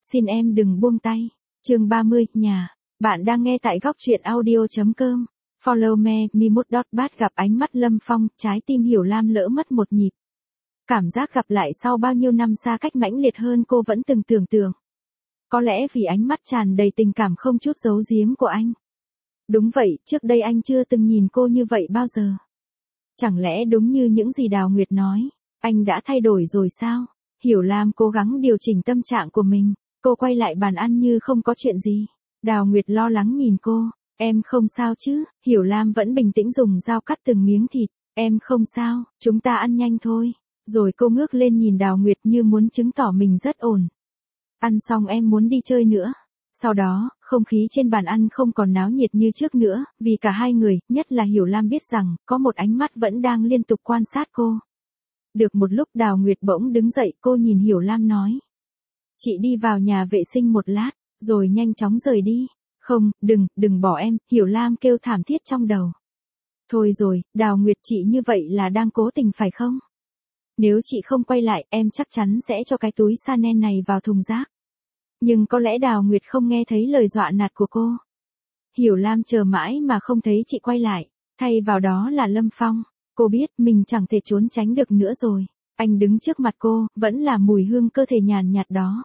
Xin em đừng buông tay. Chương 30, nhà. Bạn đang nghe tại góc truyện audio.com. Follow me, mi1.bat gặp ánh mắt Lâm Phong, trái tim Hiểu Lam lỡ mất một nhịp. Cảm giác gặp lại sau bao nhiêu năm xa cách mãnh liệt hơn cô vẫn từng tưởng tượng. Có lẽ vì ánh mắt tràn đầy tình cảm không chút giấu giếm của anh. Đúng vậy, trước đây anh chưa từng nhìn cô như vậy bao giờ. Chẳng lẽ đúng như những gì Đào Nguyệt nói, anh đã thay đổi rồi sao? Hiểu Lam cố gắng điều chỉnh tâm trạng của mình, cô quay lại bàn ăn như không có chuyện gì. Đào Nguyệt lo lắng nhìn cô, em không sao chứ? Hiểu Lam vẫn bình tĩnh dùng dao cắt từng miếng thịt, em không sao, chúng ta ăn nhanh thôi. Rồi cô ngước lên nhìn Đào Nguyệt như muốn chứng tỏ mình rất ổn. Ăn xong em muốn đi chơi nữa. Sau đó, không khí trên bàn ăn không còn náo nhiệt như trước nữa, vì cả hai người, nhất là Hiểu Lam biết rằng, có một ánh mắt vẫn đang liên tục quan sát cô. Được một lúc Đào Nguyệt bỗng đứng dậy, cô nhìn Hiểu Lam nói. Chị đi vào nhà vệ sinh một lát, rồi nhanh chóng rời đi. Không, đừng bỏ em, Hiểu Lam kêu thảm thiết trong đầu. Thôi rồi, Đào Nguyệt chị như vậy là đang cố tình phải không? Nếu chị không quay lại, em chắc chắn sẽ cho cái túi Chanel này vào thùng rác. Nhưng có lẽ Đào Nguyệt không nghe thấy lời dọa nạt của cô. Hiểu Lam chờ mãi mà không thấy chị quay lại, thay vào đó là Lâm Phong. Cô biết mình chẳng thể trốn tránh được nữa rồi. Anh đứng trước mặt cô, vẫn là mùi hương cơ thể nhàn nhạt đó.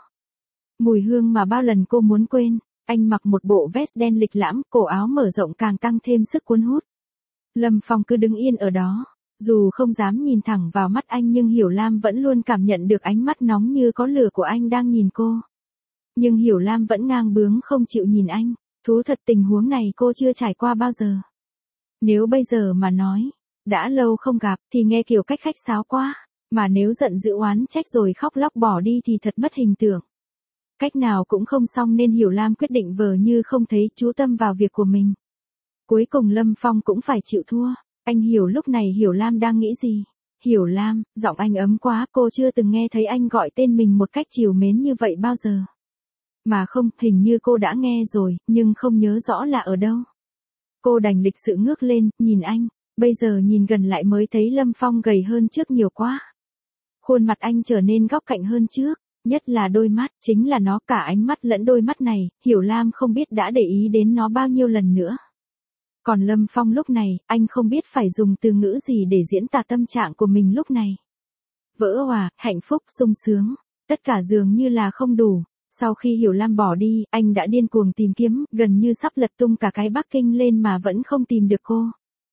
Mùi hương mà bao lần cô muốn quên. Anh mặc một bộ vest đen lịch lãm, cổ áo mở rộng càng tăng thêm sức cuốn hút. Lâm Phong cứ đứng yên ở đó. Dù không dám nhìn thẳng vào mắt anh nhưng Hiểu Lam vẫn luôn cảm nhận được ánh mắt nóng như có lửa của anh đang nhìn cô. Nhưng Hiểu Lam vẫn ngang bướng không chịu nhìn anh. Thú thật tình huống này cô chưa trải qua bao giờ. Nếu bây giờ mà nói, đã lâu không gặp thì nghe kiểu cách khách sáo quá. Mà nếu giận dữ oán trách rồi khóc lóc bỏ đi thì thật mất hình tượng. Cách nào cũng không xong nên Hiểu Lam quyết định vờ như không thấy, chú tâm vào việc của mình. Cuối cùng Lâm Phong cũng phải chịu thua. Anh hiểu lúc này Hiểu Lam đang nghĩ gì. Hiểu Lam, giọng anh ấm quá, cô chưa từng nghe thấy anh gọi tên mình một cách trìu mến như vậy bao giờ. Mà không, hình như cô đã nghe rồi, nhưng không nhớ rõ là ở đâu. Cô đành lịch sự ngước lên, nhìn anh. Bây giờ nhìn gần lại mới thấy Lâm Phong gầy hơn trước nhiều quá. Khuôn mặt anh trở nên góc cạnh hơn trước, nhất là đôi mắt, chính là nó, cả ánh mắt lẫn đôi mắt này, Hiểu Lam không biết đã để ý đến nó bao nhiêu lần nữa. Còn Lâm Phong lúc này, anh không biết phải dùng từ ngữ gì để diễn tả tâm trạng của mình lúc này. Vỡ òa, hạnh phúc, sung sướng, tất cả dường như là không đủ. Sau khi Hiểu Lam bỏ đi, anh đã điên cuồng tìm kiếm, gần như sắp lật tung cả cái Bắc Kinh lên mà vẫn không tìm được cô.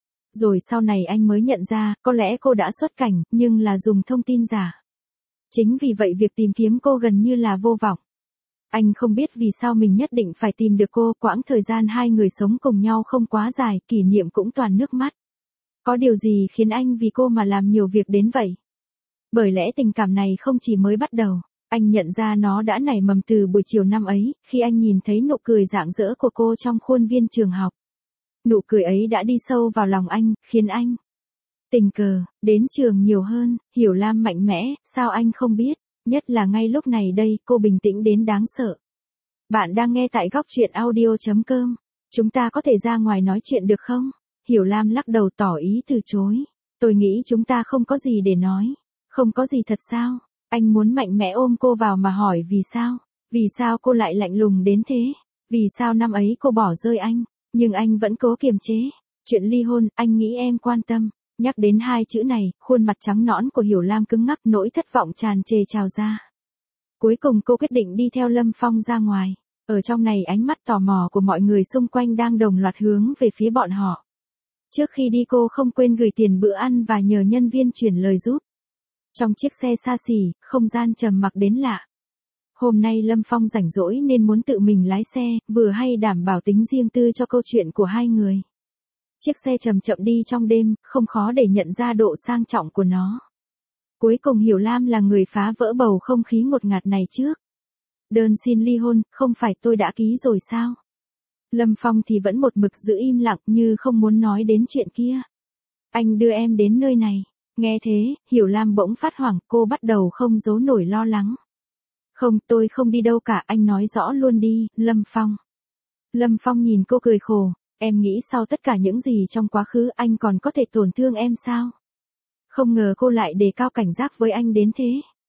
Rồi sau này anh mới nhận ra, có lẽ cô đã xuất cảnh, nhưng là dùng thông tin giả. Chính vì vậy việc tìm kiếm cô gần như là vô vọng. Anh không biết vì sao mình nhất định phải tìm được cô, quãng thời gian hai người sống cùng nhau không quá dài, kỷ niệm cũng toàn nước mắt. Có điều gì khiến anh vì cô mà làm nhiều việc đến vậy? Bởi lẽ tình cảm này không chỉ mới bắt đầu, anh nhận ra nó đã nảy mầm từ buổi chiều năm ấy, khi anh nhìn thấy nụ cười rạng rỡ của cô trong khuôn viên trường học. Nụ cười ấy đã đi sâu vào lòng anh, khiến anh tình cờ đến trường nhiều hơn. Hiểu Lam mạnh mẽ, sao anh không biết? Nhất là ngay lúc này đây, cô bình tĩnh đến đáng sợ. Bạn đang nghe tại góc truyện audio.com. Chúng ta có thể ra ngoài nói chuyện được không? Hiểu Lam lắc đầu tỏ ý từ chối. Tôi nghĩ chúng ta không có gì để nói. Không có gì thật sao? Anh muốn mạnh mẽ ôm cô vào mà hỏi vì sao? Vì sao cô lại lạnh lùng đến thế? Vì sao năm ấy cô bỏ rơi anh? Nhưng anh vẫn cố kiềm chế. Chuyện ly hôn, anh nghĩ em quan tâm. Nhắc đến hai chữ này, khuôn mặt trắng nõn của Hiểu Lam cứng ngắc, nỗi thất vọng tràn trề trào ra. Cuối cùng cô quyết định đi theo Lâm Phong ra ngoài. Ở trong này ánh mắt tò mò của mọi người xung quanh đang đồng loạt hướng về phía bọn họ. Trước khi đi cô không quên gửi tiền bữa ăn và nhờ nhân viên chuyển lời giúp. Trong chiếc xe xa xỉ, không gian trầm mặc đến lạ. Hôm nay Lâm Phong rảnh rỗi nên muốn tự mình lái xe, vừa hay đảm bảo tính riêng tư cho câu chuyện của hai người. Chiếc xe chậm chậm đi trong đêm, không khó để nhận ra độ sang trọng của nó. Cuối cùng Hiểu Lam là người phá vỡ bầu không khí ngột ngạt này trước. Đơn xin ly hôn, không phải tôi đã ký rồi sao? Lâm Phong thì vẫn một mực giữ im lặng như không muốn nói đến chuyện kia. Anh đưa em đến nơi này. Nghe thế, Hiểu Lam bỗng phát hoảng, cô bắt đầu không giấu nổi lo lắng. Không, tôi không đi đâu cả, anh nói rõ luôn đi, Lâm Phong. Lâm Phong nhìn cô cười khổ. Em nghĩ sau tất cả những gì trong quá khứ anh còn có thể tổn thương em sao? Không ngờ cô lại đề cao cảnh giác với anh đến thế.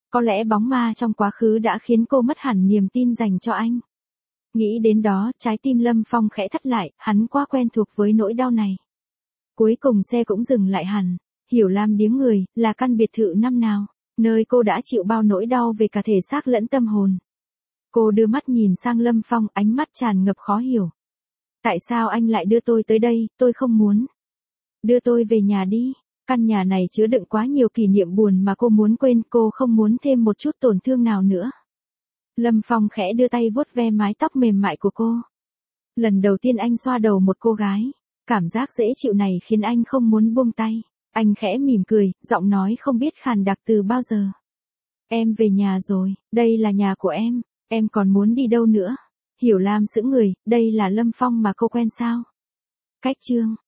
Có lẽ bóng ma trong quá khứ đã khiến cô mất hẳn niềm tin dành cho anh. Nghĩ đến đó, trái tim Lâm Phong khẽ thắt lại, hắn quá quen thuộc với nỗi đau này. Cuối cùng xe cũng dừng lại hẳn. Hiểu Lam điếng người, là căn biệt thự năm nào, nơi cô đã chịu bao nỗi đau về cả thể xác lẫn tâm hồn. Cô đưa mắt nhìn sang Lâm Phong, ánh mắt tràn ngập khó hiểu. Tại sao anh lại đưa tôi tới đây, tôi không muốn. Đưa tôi về nhà đi. Căn nhà này chứa đựng quá nhiều kỷ niệm buồn mà cô muốn quên, cô không muốn thêm một chút tổn thương nào nữa. Lâm Phong khẽ đưa tay vuốt ve mái tóc mềm mại của cô. Lần đầu tiên anh xoa đầu một cô gái, cảm giác dễ chịu này khiến anh không muốn buông tay. Anh khẽ mỉm cười, giọng nói không biết khàn đặc từ bao giờ. Em về nhà rồi, đây là nhà của em còn muốn đi đâu nữa? Hiểu Lam sững người, đây là Lâm Phong mà cô quen sao? Cách chương